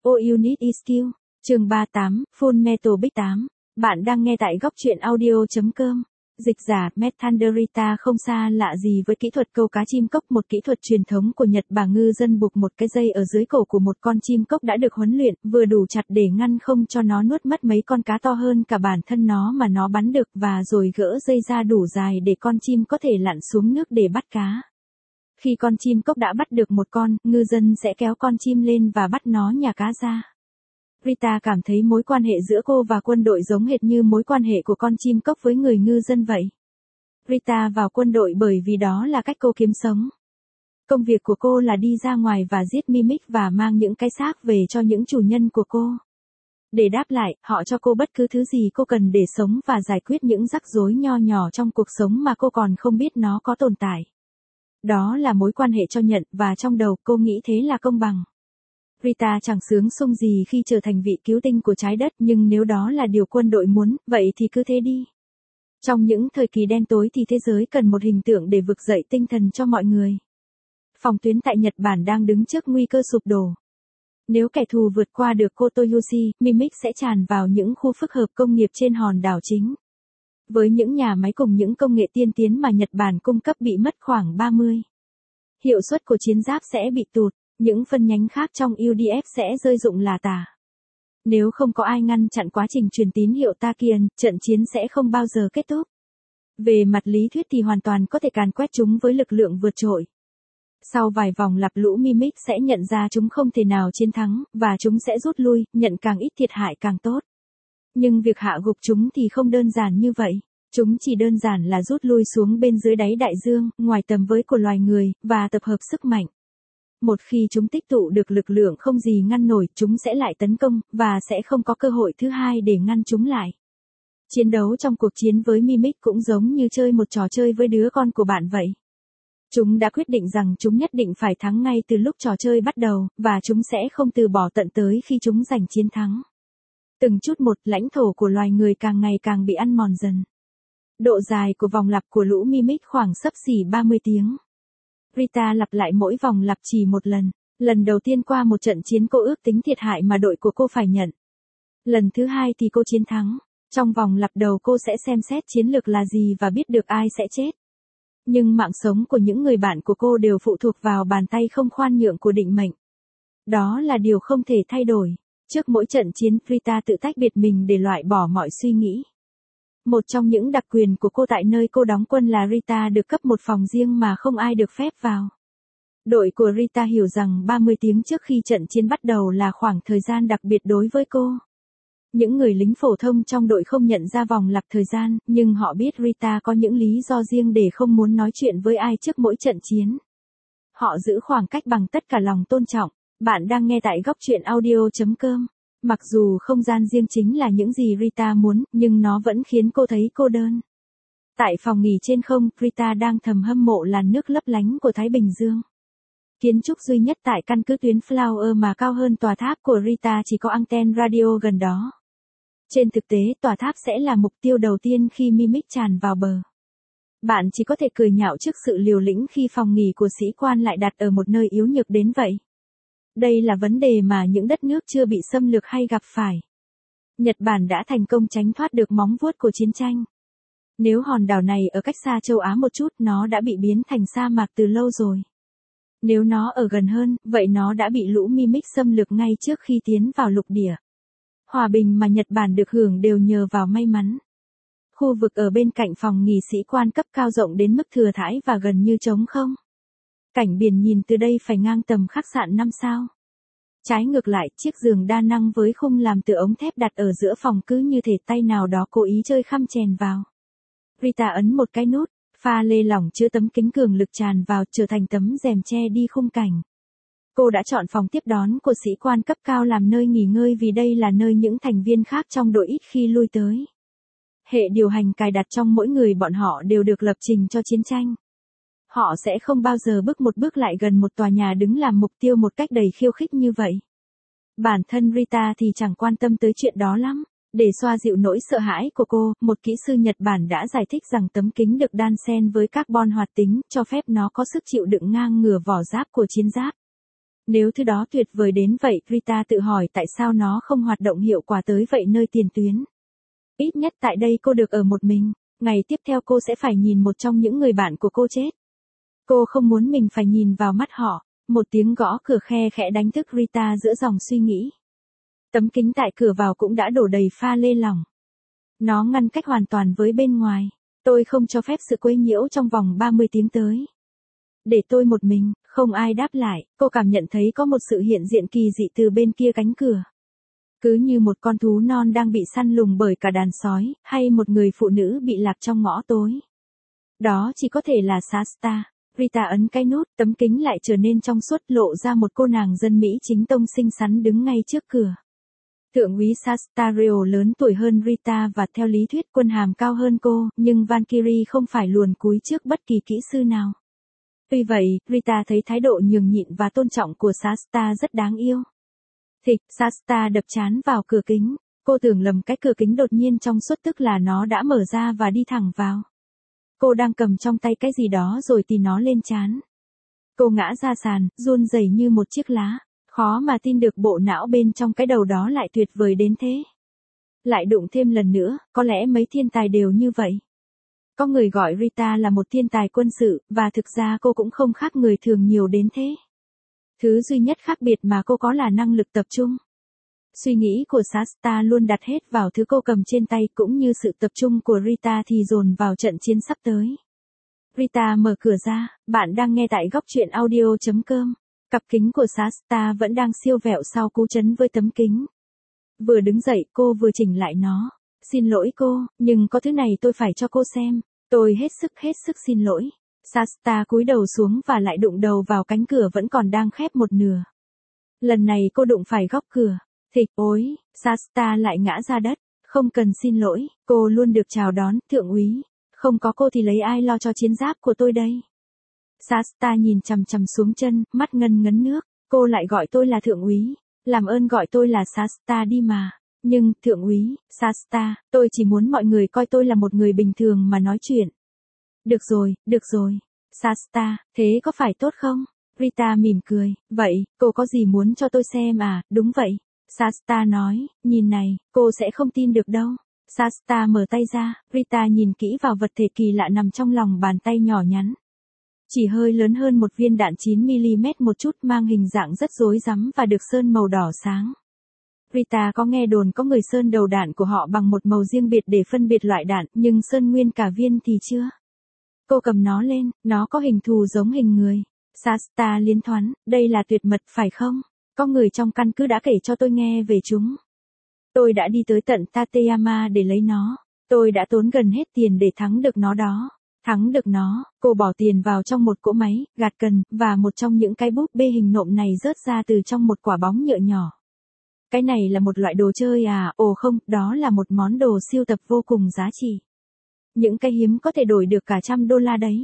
All You Need Is Skill. Chương 38, Full Metal Big 8. Bạn đang nghe tại góc truyện audio.com. Dịch giả, Methandrita không xa lạ gì với kỹ thuật câu cá chim cốc, một kỹ thuật truyền thống của Nhật Bản. Ngư dân buộc một cái dây ở dưới cổ của một con chim cốc đã được huấn luyện, vừa đủ chặt để ngăn không cho nó nuốt mất mấy con cá to hơn cả bản thân nó mà nó bắn được, và rồi gỡ dây ra đủ dài để con chim có thể lặn xuống nước để bắt cá. Khi con chim cốc đã bắt được một con, ngư dân sẽ kéo con chim lên và bắt nó nhả cá ra. Rita cảm thấy mối quan hệ giữa cô và quân đội giống hệt như mối quan hệ của con chim cốc với người ngư dân vậy. Rita vào quân đội bởi vì đó là cách cô kiếm sống. Công việc của cô là đi ra ngoài và giết mimic và mang những cái xác về cho những chủ nhân của cô. Để đáp lại, họ cho cô bất cứ thứ gì cô cần để sống và giải quyết những rắc rối nho nhỏ trong cuộc sống mà cô còn không biết nó có tồn tại. Đó là mối quan hệ cho nhận, và trong đầu cô nghĩ thế là công bằng. Rita chẳng sướng sung gì khi trở thành vị cứu tinh của trái đất, nhưng nếu đó là điều quân đội muốn, vậy thì cứ thế đi. Trong những thời kỳ đen tối thì thế giới cần một hình tượng để vực dậy tinh thần cho mọi người. Phòng tuyến tại Nhật Bản đang đứng trước nguy cơ sụp đổ. Nếu kẻ thù vượt qua được Kotoyoshi, mimic sẽ tràn vào những khu phức hợp công nghiệp trên hòn đảo chính. Với những nhà máy cùng những công nghệ tiên tiến mà Nhật Bản cung cấp bị mất khoảng 30. Hiệu suất của chiến giáp sẽ bị tụt, những phân nhánh khác trong UDF sẽ rơi rụng lả tả. Nếu không có ai ngăn chặn quá trình truyền tín hiệu Takian, trận chiến sẽ không bao giờ kết thúc. Về mặt lý thuyết thì hoàn toàn có thể càn quét chúng với lực lượng vượt trội. Sau vài vòng lặp lũ mimic sẽ nhận ra chúng không thể nào chiến thắng, và chúng sẽ rút lui, nhận càng ít thiệt hại càng tốt. Nhưng việc hạ gục chúng thì không đơn giản như vậy. Chúng chỉ đơn giản là rút lui xuống bên dưới đáy đại dương, ngoài tầm với của loài người, và tập hợp sức mạnh. Một khi chúng tích tụ được lực lượng không gì ngăn nổi, chúng sẽ lại tấn công, và sẽ không có cơ hội thứ hai để ngăn chúng lại. Chiến đấu trong cuộc chiến với mimic cũng giống như chơi một trò chơi với đứa con của bạn vậy. Chúng đã quyết định rằng chúng nhất định phải thắng ngay từ lúc trò chơi bắt đầu, và chúng sẽ không từ bỏ tận tới khi chúng giành chiến thắng. Từng chút một, lãnh thổ của loài người càng ngày càng bị ăn mòn dần. Độ dài của vòng lặp của lũ mimic khoảng xấp xỉ 30 tiếng. Rita lặp lại mỗi vòng lặp chỉ một lần. Lần đầu tiên qua một trận chiến cô ước tính thiệt hại mà đội của cô phải nhận. Lần thứ hai thì cô chiến thắng. Trong vòng lặp đầu cô sẽ xem xét chiến lược là gì và biết được ai sẽ chết. Nhưng mạng sống của những người bạn của cô đều phụ thuộc vào bàn tay không khoan nhượng của định mệnh. Đó là điều không thể thay đổi. Trước mỗi trận chiến, Rita tự tách biệt mình để loại bỏ mọi suy nghĩ. Một trong những đặc quyền của cô tại nơi cô đóng quân là Rita được cấp một phòng riêng mà không ai được phép vào. Đội của Rita hiểu rằng 30 tiếng trước khi trận chiến bắt đầu là khoảng thời gian đặc biệt đối với cô. Những người lính phổ thông trong đội không nhận ra vòng lặp thời gian, nhưng họ biết Rita có những lý do riêng để không muốn nói chuyện với ai trước mỗi trận chiến. Họ giữ khoảng cách bằng tất cả lòng tôn trọng. Bạn đang nghe tại góc truyện audio.com. Mặc dù không gian riêng chính là những gì Rita muốn, nhưng nó vẫn khiến cô thấy cô đơn. Tại phòng nghỉ trên không, Rita đang thầm hâm mộ làn nước lấp lánh của Thái Bình Dương. Kiến trúc duy nhất tại căn cứ tuyến Flower mà cao hơn tòa tháp của Rita chỉ có anten radio gần đó. Trên thực tế, tòa tháp sẽ là mục tiêu đầu tiên khi mimic tràn vào bờ. Bạn chỉ có thể cười nhạo trước sự liều lĩnh khi phòng nghỉ của sĩ quan lại đặt ở một nơi yếu nhược đến vậy. Đây là vấn đề mà những đất nước chưa bị xâm lược hay gặp phải. Nhật Bản đã thành công tránh thoát được móng vuốt của chiến tranh. Nếu hòn đảo này ở cách xa châu Á một chút, nó đã bị biến thành sa mạc từ lâu rồi. Nếu nó ở gần hơn, vậy nó đã bị lũ mimic xâm lược ngay trước khi tiến vào lục địa. Hòa bình mà Nhật Bản được hưởng đều nhờ vào may mắn. Khu vực ở bên cạnh phòng nghỉ sĩ quan cấp cao rộng đến mức thừa thãi và gần như trống không. Cảnh biển nhìn từ đây phải ngang tầm khách sạn 5 sao. Trái ngược lại, chiếc giường đa năng với khung làm từ ống thép đặt ở giữa phòng cứ như thể tay nào đó cố ý chơi khăm chèn vào. Rita ấn một cái nút, pha lê lỏng chứa tấm kính cường lực tràn vào, trở thành tấm rèm che đi khung cảnh. Cô đã chọn phòng tiếp đón của sĩ quan cấp cao làm nơi nghỉ ngơi vì đây là nơi những thành viên khác trong đội ít khi lui tới. Hệ điều hành cài đặt trong mỗi người bọn họ đều được lập trình cho chiến tranh. Họ sẽ không bao giờ bước một bước lại gần một tòa nhà đứng làm mục tiêu một cách đầy khiêu khích như vậy. Bản thân Rita thì chẳng quan tâm tới chuyện đó lắm. Để xoa dịu nỗi sợ hãi của cô, một kỹ sư Nhật Bản đã giải thích rằng tấm kính được đan xen với carbon hoạt tính, cho phép nó có sức chịu đựng ngang ngửa vỏ giáp của chiến giáp. Nếu thứ đó tuyệt vời đến vậy, Rita tự hỏi tại sao nó không hoạt động hiệu quả tới vậy nơi tiền tuyến. Ít nhất tại đây cô được ở một mình, ngày tiếp theo cô sẽ phải nhìn một trong những người bạn của cô chết. Cô không muốn mình phải nhìn vào mắt họ. Một tiếng gõ cửa khe khẽ đánh thức Rita giữa dòng suy nghĩ. Tấm kính tại cửa vào cũng đã đổ đầy pha lê lỏng. Nó ngăn cách hoàn toàn với bên ngoài. Tôi không cho phép sự quấy nhiễu trong vòng 30 tiếng tới. Để tôi một mình, không ai đáp lại, cô cảm nhận thấy có một sự hiện diện kỳ dị từ bên kia cánh cửa. Cứ như một con thú non đang bị săn lùng bởi cả đàn sói, hay một người phụ nữ bị lạc trong ngõ tối. Đó chỉ có thể là Shasta. Rita ấn cái nút, tấm kính lại trở nên trong suốt, lộ ra một cô nàng dân Mỹ chính tông xinh xắn đứng ngay trước cửa. Thượng úy Shasta Rio lớn tuổi hơn Rita và theo lý thuyết quân hàm cao hơn cô, nhưng Valkyrie không phải luồn cúi trước bất kỳ kỹ sư nào. Tuy vậy, Rita thấy thái độ nhường nhịn và tôn trọng của Shasta rất đáng yêu. Thịch, Shasta đập trán vào cửa kính, cô tưởng lầm cái cửa kính đột nhiên trong suốt tức là nó đã mở ra và đi thẳng vào. Cô đang cầm trong tay cái gì đó rồi tì nó lên trán. Cô ngã ra sàn, run rẩy như một chiếc lá, khó mà tin được bộ não bên trong cái đầu đó lại tuyệt vời đến thế. Lại đụng thêm lần nữa, có lẽ mấy thiên tài đều như vậy. Có người gọi Rita là một thiên tài quân sự, và thực ra cô cũng không khác người thường nhiều đến thế. Thứ duy nhất khác biệt mà cô có là năng lực tập trung. Suy nghĩ của Shasta luôn đặt hết vào thứ cô cầm trên tay, cũng như sự tập trung của Rita thì dồn vào trận chiến sắp tới. Rita mở cửa ra, bạn đang nghe tại góc truyện audio.com. Cặp kính của Shasta vẫn đang siêu vẹo sau cú chấn với tấm kính. Vừa đứng dậy cô vừa chỉnh lại nó. Xin lỗi cô, nhưng có thứ này tôi phải cho cô xem. Tôi hết sức xin lỗi. Shasta cúi đầu xuống và lại đụng đầu vào cánh cửa vẫn còn đang khép một nửa. Lần này cô đụng phải góc cửa. Thịch, ối, Shasta lại ngã ra đất. Không cần xin lỗi, cô luôn được chào đón, thượng úy. Không có cô thì lấy ai lo cho chiến giáp của tôi đây? Shasta nhìn chằm chằm xuống chân, mắt ngân ngấn nước. Cô lại gọi tôi là thượng úy. Làm ơn gọi tôi là Shasta đi mà. Nhưng, thượng úy, Shasta, tôi chỉ muốn mọi người coi tôi là một người bình thường mà nói chuyện. Được rồi. Shasta, thế có phải tốt không? Rita mỉm cười, vậy, cô có gì muốn cho tôi xem à? Đúng vậy. Shasta nói, nhìn này, cô sẽ không tin được đâu. Shasta mở tay ra, Rita nhìn kỹ vào vật thể kỳ lạ nằm trong lòng bàn tay nhỏ nhắn. Chỉ hơi lớn hơn một viên đạn 9mm một chút, mang hình dạng rất rối rắm và được sơn màu đỏ sáng. Rita có nghe đồn có người sơn đầu đạn của họ bằng một màu riêng biệt để phân biệt loại đạn, nhưng sơn nguyên cả viên thì chưa. Cô cầm nó lên, nó có hình thù giống hình người. Shasta liến thoáng, đây là tuyệt mật phải không? Có người trong căn cứ đã kể cho tôi nghe về chúng. Tôi đã đi tới tận Tateyama để lấy nó. Tôi đã tốn gần hết tiền để thắng được nó đó. Thắng được nó, cô bỏ tiền vào trong một cỗ máy, gạt cần, và một trong những cái búp bê hình nộm này rớt ra từ trong một quả bóng nhựa nhỏ. Cái này là một loại đồ chơi à? Ồ không, đó là một món đồ sưu tập vô cùng giá trị. Những cái hiếm có thể đổi được cả $100 đấy.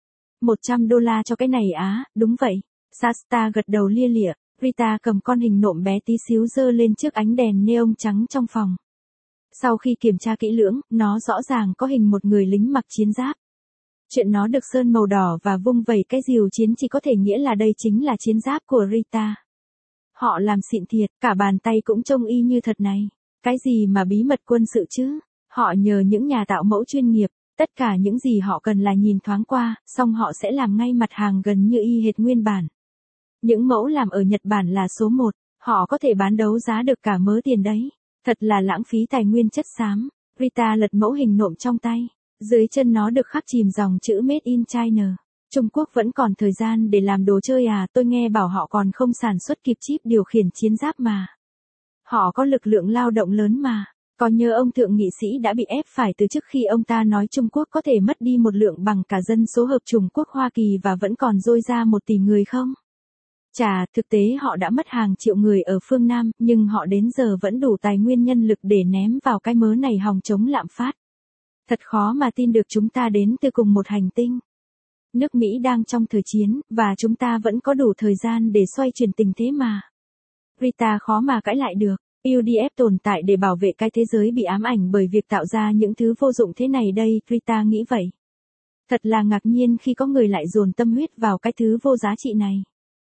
$100 cho cái này á? Đúng vậy. Shasta gật đầu lia lịa. Rita cầm con hình nộm bé tí xíu giơ lên trước ánh đèn neon trắng trong phòng. Sau khi kiểm tra kỹ lưỡng, nó rõ ràng có hình một người lính mặc chiến giáp. Chuyện nó được sơn màu đỏ và vung vẩy cái rìu chiến chỉ có thể nghĩa là đây chính là chiến giáp của Rita. Họ làm xịn thiệt, cả bàn tay cũng trông y như thật này. Cái gì mà bí mật quân sự chứ? Họ nhờ những nhà tạo mẫu chuyên nghiệp, tất cả những gì họ cần là nhìn thoáng qua, xong họ sẽ làm ngay mặt hàng gần như y hệt nguyên bản. Những mẫu làm ở Nhật Bản là số 1, họ có thể bán đấu giá được cả mớ tiền đấy. Thật là lãng phí tài nguyên chất xám. Rita lật mẫu hình nộm trong tay. Dưới chân nó được khắc chìm dòng chữ Made in China. Trung Quốc vẫn còn thời gian để làm đồ chơi à? Tôi nghe bảo họ còn không sản xuất kịp chip điều khiển chiến giáp mà. Họ có lực lượng lao động lớn mà. Có nhớ ông thượng nghị sĩ đã bị ép phải từ chức khi ông ta nói Trung Quốc có thể mất đi một lượng bằng cả dân số hợp chủng quốc Hoa Kỳ và vẫn còn dôi ra 1 tỷ người không? Chà, thực tế họ đã mất hàng triệu người ở phương Nam, nhưng họ đến giờ vẫn đủ tài nguyên nhân lực để ném vào cái mớ này hòng chống lạm phát. Thật khó mà tin được chúng ta đến từ cùng một hành tinh. Nước Mỹ đang trong thời chiến, và chúng ta vẫn có đủ thời gian để xoay chuyển tình thế mà. Rita khó mà cãi lại được. UDF tồn tại để bảo vệ cái thế giới bị ám ảnh bởi việc tạo ra những thứ vô dụng thế này đây, Rita nghĩ vậy. Thật là ngạc nhiên khi có người lại dồn tâm huyết vào cái thứ vô giá trị này.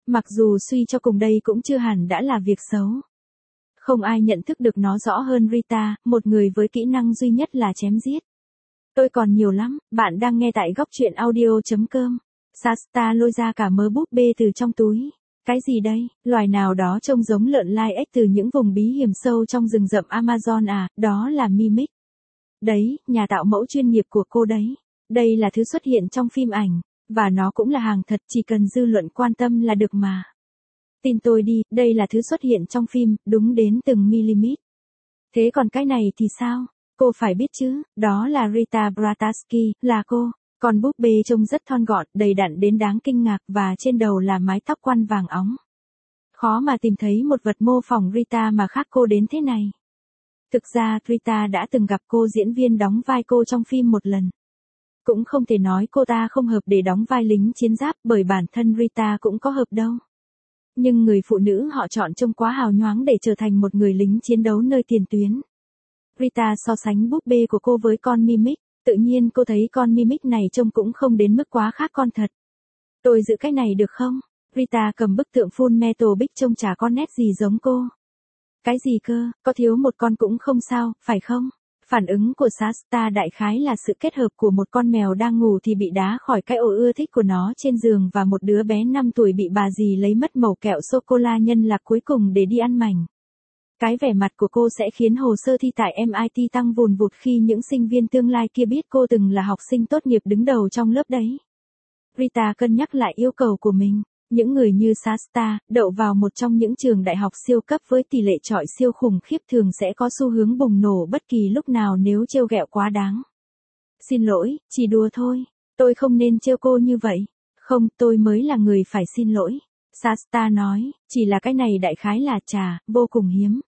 Mặc dù suy cho cùng đây cũng chưa hẳn đã là việc xấu. Không ai nhận thức được nó rõ hơn Rita, một người với kỹ năng duy nhất là chém giết. Tôi còn nhiều lắm, bạn đang nghe tại góc truyện audio.com. Shasta lôi ra cả mớ búp bê từ trong túi. Cái gì đây, loài nào đó trông giống lợn lai ếch từ những vùng bí hiểm sâu trong rừng rậm Amazon à, đó là Mimic. Đấy, nhà tạo mẫu chuyên nghiệp của cô đấy. Đây là thứ xuất hiện trong phim ảnh, và nó cũng là hàng thật, chỉ cần dư luận quan tâm là được mà. Tin tôi đi, đây là thứ xuất hiện trong phim, đúng đến từng mm. Thế còn cái này thì sao? Cô phải biết chứ, đó là Rita Brataski, là cô. Còn búp bê trông rất thon gọn, đầy đặn đến đáng kinh ngạc và trên đầu là mái tóc quăn vàng óng. Khó mà tìm thấy một vật mô phỏng Rita mà khác cô đến thế này. Thực ra Rita đã từng gặp cô diễn viên đóng vai cô trong phim một lần. Cũng không thể nói cô ta không hợp để đóng vai lính chiến giáp bởi bản thân Rita cũng có hợp đâu. Nhưng người phụ nữ họ chọn trông quá hào nhoáng để trở thành một người lính chiến đấu nơi tiền tuyến. Rita so sánh búp bê của cô với con Mimic, tự nhiên cô thấy con Mimic này trông cũng không đến mức quá khác con thật. Tôi giữ cái này được không? Rita cầm bức tượng Full Metal Big trông chả có nét gì giống cô. Cái gì cơ, có thiếu một con cũng không sao, phải không? Phản ứng của Shasta đại khái là sự kết hợp của một con mèo đang ngủ thì bị đá khỏi cái ổ ưa thích của nó trên giường và một đứa bé 5 tuổi bị bà dì lấy mất mẩu kẹo sô-cô-la nhân lạc cuối cùng để đi ăn mảnh. Cái vẻ mặt của cô sẽ khiến hồ sơ thi tại MIT tăng vùn vụt khi những sinh viên tương lai kia biết cô từng là học sinh tốt nghiệp đứng đầu trong lớp đấy. Rita cân nhắc lại yêu cầu của mình. Những người như Shasta, đậu vào một trong những trường đại học siêu cấp với tỷ lệ chọi siêu khủng khiếp thường sẽ có xu hướng bùng nổ bất kỳ lúc nào nếu trêu ghẹo quá đáng. Xin lỗi, chỉ đùa thôi. Tôi không nên trêu cô như vậy. Không, tôi mới là người phải xin lỗi. Shasta nói, chỉ là cái này đại khái là vô cùng hiếm.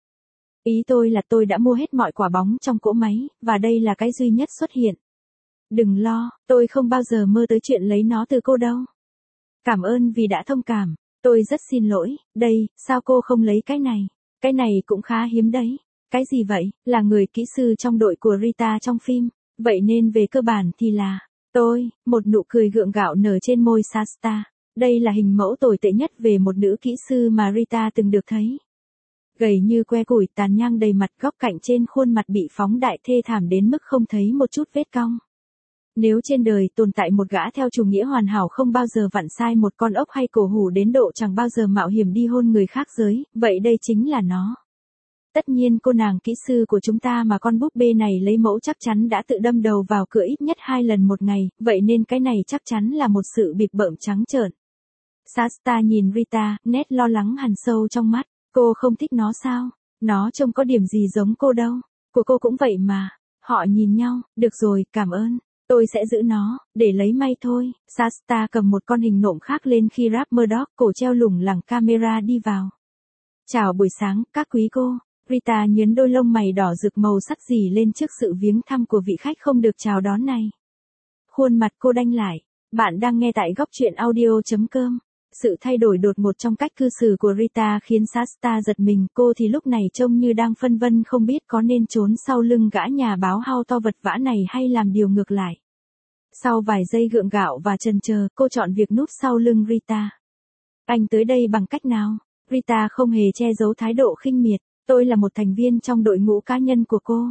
Ý tôi là tôi đã mua hết mọi quả bóng trong cỗ máy, và đây là cái duy nhất xuất hiện. Đừng lo, tôi không bao giờ mơ tới chuyện lấy nó từ cô đâu. Cảm ơn vì đã thông cảm, tôi rất xin lỗi, đây, sao cô không lấy cái này? Cái này cũng khá hiếm đấy. Cái gì vậy, là người kỹ sư trong đội của Rita trong phim, vậy nên về cơ bản thì là, tôi, một nụ cười gượng gạo nở trên môi Shasta. Đây là hình mẫu tồi tệ nhất về một nữ kỹ sư mà Rita từng được thấy. Gầy như que củi, tàn nhang đầy mặt, góc cạnh trên khuôn mặt bị phóng đại thê thảm đến mức không thấy một chút vết cong. Nếu trên đời tồn tại một gã theo chủ nghĩa hoàn hảo không bao giờ vặn sai một con ốc hay cổ hủ đến độ chẳng bao giờ mạo hiểm đi hôn người khác giới, vậy đây chính là nó. Tất nhiên cô nàng kỹ sư của chúng ta mà con búp bê này lấy mẫu chắc chắn đã tự đâm đầu vào cửa ít nhất 2 lần một ngày, vậy nên cái này chắc chắn là một sự bịp bợm trắng trợn. Shasta nhìn Rita, nét lo lắng hằn sâu trong mắt. Cô không thích nó sao? Nó trông có điểm gì giống cô đâu. Của cô cũng vậy mà. Họ nhìn nhau, được rồi, cảm ơn. Tôi sẽ giữ nó, để lấy may thôi. Shasta cầm một con hình nộm khác lên khi Rap Murdoch cổ treo lủng lẳng camera đi vào. Chào buổi sáng, các quý cô. Rita nhớn đôi lông mày đỏ rực màu sắc dì lên trước sự viếng thăm của vị khách không được chào đón này. Khuôn mặt cô đanh lại. Bạn đang nghe tại góc truyện audio.com. Sự thay đổi đột ngột trong cách cư xử của Rita khiến Shasta giật mình, cô thì lúc này trông như đang phân vân không biết có nên trốn sau lưng gã nhà báo hao to vật vã này hay làm điều ngược lại. Sau vài giây gượng gạo và chần chờ, cô chọn việc núp sau lưng Rita. Anh tới đây bằng cách nào? Rita không hề che giấu thái độ khinh miệt, tôi là một thành viên trong đội ngũ cá nhân của cô.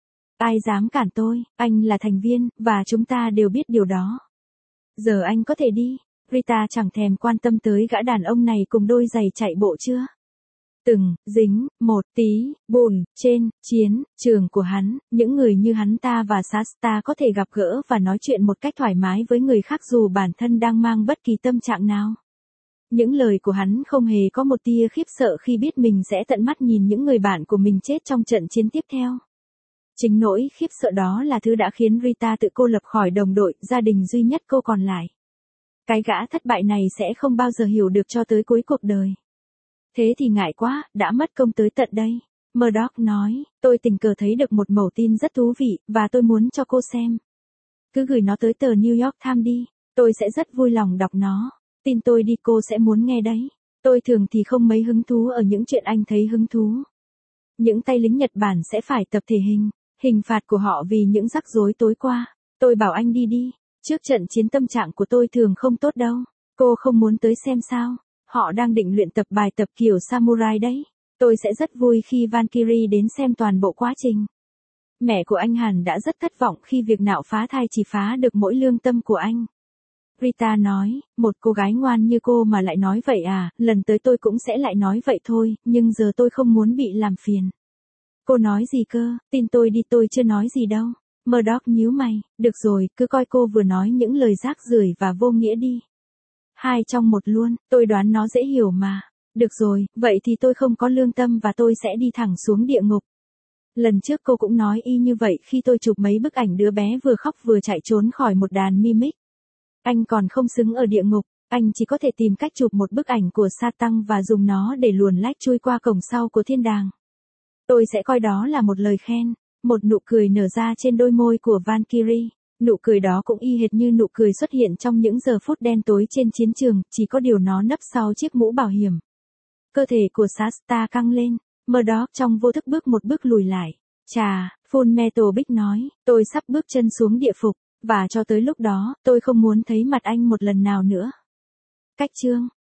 Ai dám cản tôi, anh là thành viên, và chúng ta đều biết điều đó. Giờ anh có thể đi. Rita chẳng thèm quan tâm tới gã đàn ông này cùng đôi giày chạy bộ chưa. Từng, dính, một tí, bùn, trên, chiến, trường của hắn, những người như hắn ta và Shasta có thể gặp gỡ và nói chuyện một cách thoải mái với người khác dù bản thân đang mang bất kỳ tâm trạng nào. Những lời của hắn không hề có một tia khiếp sợ khi biết mình sẽ tận mắt nhìn những người bạn của mình chết trong trận chiến tiếp theo. Chính nỗi khiếp sợ đó là thứ đã khiến Rita tự cô lập khỏi đồng đội, gia đình duy nhất cô còn lại. Cái gã thất bại này sẽ không bao giờ hiểu được cho tới cuối cuộc đời. Thế thì ngại quá, đã mất công tới tận đây. Murdoch nói, tôi tình cờ thấy được một mẩu tin rất thú vị, và tôi muốn cho cô xem. Cứ gửi nó tới tờ New York Times đi, tôi sẽ rất vui lòng đọc nó. Tin tôi đi, cô sẽ muốn nghe đấy. Tôi thường thì không mấy hứng thú ở những chuyện anh thấy hứng thú. Những tay lính Nhật Bản sẽ phải tập thể hình phạt của họ vì những rắc rối tối qua. Tôi bảo anh đi đi. Trước trận chiến tâm trạng của tôi thường không tốt đâu. Cô không muốn tới xem sao? Họ đang định luyện tập bài tập kiểu samurai đấy. Tôi sẽ rất vui khi Valkyrie đến xem toàn bộ quá trình. Mẹ của anh hẳn đã rất thất vọng khi việc nạo phá thai chỉ phá được mỗi lương tâm của anh. Rita nói, một cô gái ngoan như cô mà lại nói vậy à, lần tới tôi cũng sẽ lại nói vậy thôi, nhưng giờ tôi không muốn bị làm phiền. Cô nói gì cơ, tin tôi đi, tôi chưa nói gì đâu. Murdoch nhíu mày, được rồi, cứ coi cô vừa nói những lời rác rưởi và vô nghĩa đi. 2 trong 1 luôn, tôi đoán nó dễ hiểu mà. Được rồi, vậy thì tôi không có lương tâm và tôi sẽ đi thẳng xuống địa ngục. Lần trước cô cũng nói y như vậy khi tôi chụp mấy bức ảnh đứa bé vừa khóc vừa chạy trốn khỏi một đàn mimic. Anh còn không xứng ở địa ngục, anh chỉ có thể tìm cách chụp một bức ảnh của Satan và dùng nó để luồn lách chui qua cổng sau của thiên đàng. Tôi sẽ coi đó là một lời khen. Một nụ cười nở ra trên đôi môi của Valkyrie. Nụ cười đó cũng y hệt như nụ cười xuất hiện trong những giờ phút đen tối trên chiến trường, chỉ có điều nó nấp sau chiếc mũ bảo hiểm. Cơ thể của Shasta căng lên, Murdoch trong vô thức bước một bước lùi lại. Chà, Full Metal Bích nói, tôi sắp bước chân xuống địa phục, và cho tới lúc đó, tôi không muốn thấy mặt anh một lần nào nữa. Cách chương